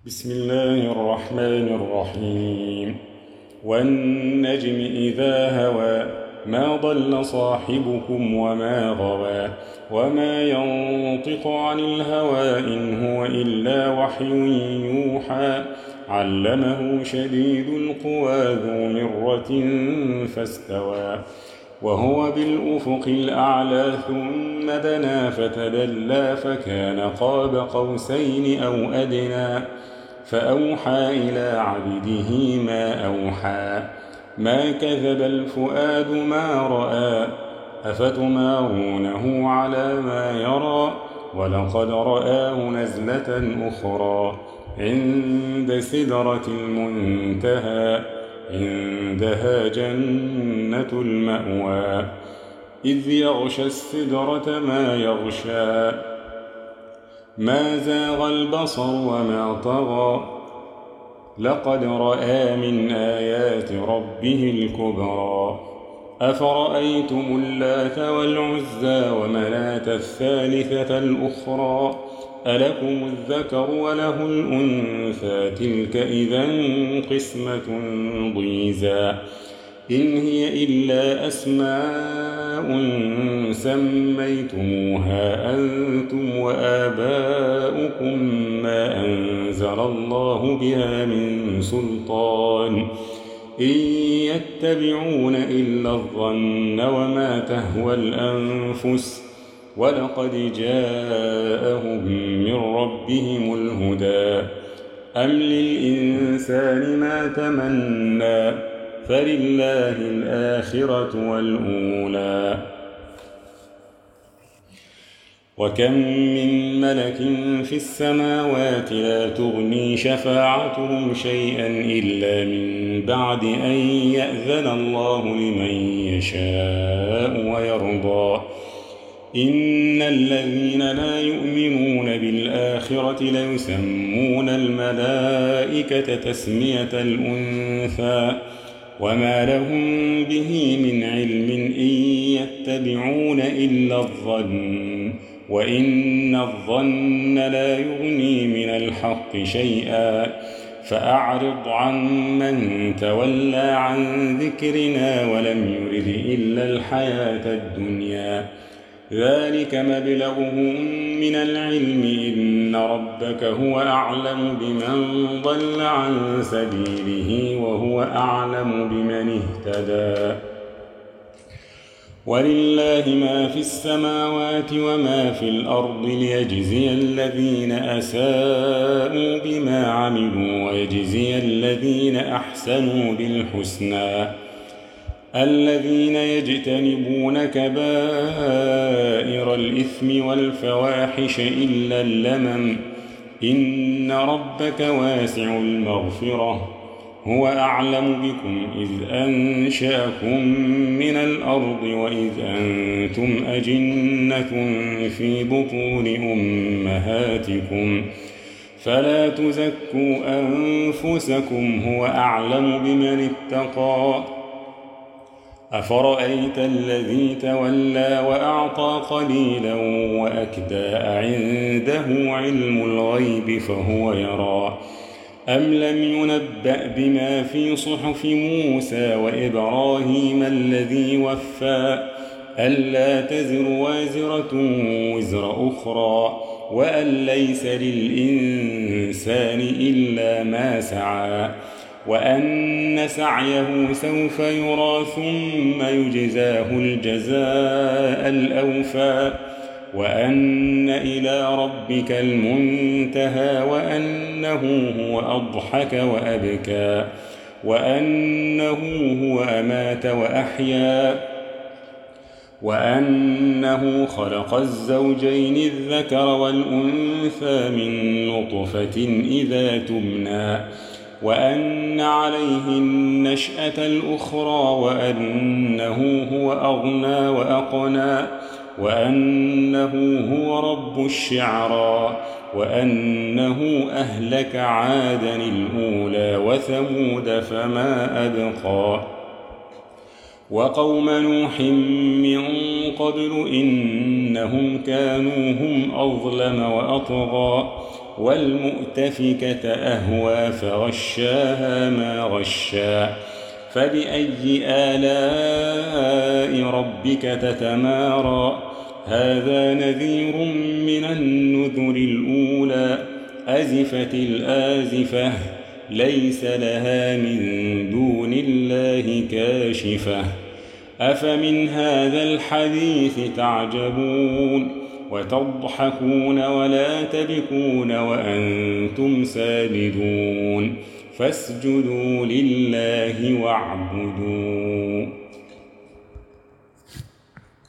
بسم الله الرحمن الرحيم. والنجم إذا هوى ما ضل صاحبكم وما غوى وما ينطق عن الهوى إن هو إلا وحي يوحى علمه شديد القوى ذو مرة فاستوى وهو بالأفق الأعلى ثم دنا فتدلى فكان قاب قوسين أو أدنى فأوحى إلى عبده ما أوحى ما كذب الفؤاد ما رأى أفتمارونه على ما يرى ولقد رآه نزلة أخرى عند سدرة المنتهى عندها جنة المأوى إذ يغشى السدرة ما يغشى ما زاغ البصر وما طغى لقد رأى من آيات ربه الكبرى أفرأيتم اللات والعزى ومناة الثالثة الأخرى ألكم الذكر وله الأنثى تلك إذا قسمة ضيزى إن هي إلا أسماء سميتموها أنتم وآباؤكم ما أنزل الله بها من سلطان إن يتبعون إلا الظن وما تهوى الأنفس ولقد جاءهم من ربهم الهدى أم للإنسان ما تمنى فلله الآخرة والأولى وكم من ملك في السماوات لا تغني شفاعتهم شيئا إلا من بعد أن يأذن الله لمن يشاء ويرضى إن الذين لا يؤمنون بالآخرة ليسمون الملائكة تسمية الأنثى وما لهم به من علم إن يتبعون إلا الظن وإن الظن لا يغني من الحق شيئا فأعرض عن من تولى عن ذكرنا ولم يرد إلا الحياة الدنيا ذلك مبلغهم من العلم إن ربك هو أعلم بمن ضل عن سبيله وهو أعلم بمن اهتدى ولله ما في السماوات وما في الأرض ليجزي الذين أساءوا بما عملوا ويجزي الذين أحسنوا بالحسنى الذين يجتنبون كبائر الإثم والفواحش إلا اللمم إن ربك واسع المغفرة هو أعلم بكم إذ أنشأكم من الأرض وإذ أنتم أجنة في بطون أمهاتكم فلا تزكوا أنفسكم هو أعلم بمن اتقى أفرأيت الذي تولى وأعطى قليلا وأكدى عنده علم الغيب فهو يرى أم لم ينبأ بما في صحف موسى وإبراهيم الذي وفى ألا تزر وازرة وزر أخرى وأن ليس للإنسان إلا ما سعى وأن سعيه سوف يرى ثم يجزاه الجزاء الأوفى وأن إلى ربك المنتهى وأنه هو أضحك وأبكى وأنه هو أمات وأحيا وأنه خلق الزوجين الذكر والأنثى من نطفة إذا تمنى وأن عليه النشأة الأخرى وأنه هو أغنى وأقنى وأنه هو رب الشعرى وأنه أهلك عادا الأولى وثمود فما أبقى وقوم نوح من قبل إنهم كانوا هم أظلم وأطغى والمؤتفكة أهوى فغشاها ما غشا فبأي آلاء ربك تتمارى هذا نذير من النذر الأولى أزفت الآزفة ليس لها من دون الله كاشفة أفمن هذا الحديث تعجبون وتضحكون ولا تبكون وأنتم سامدون فاسجدوا لله واعبدوا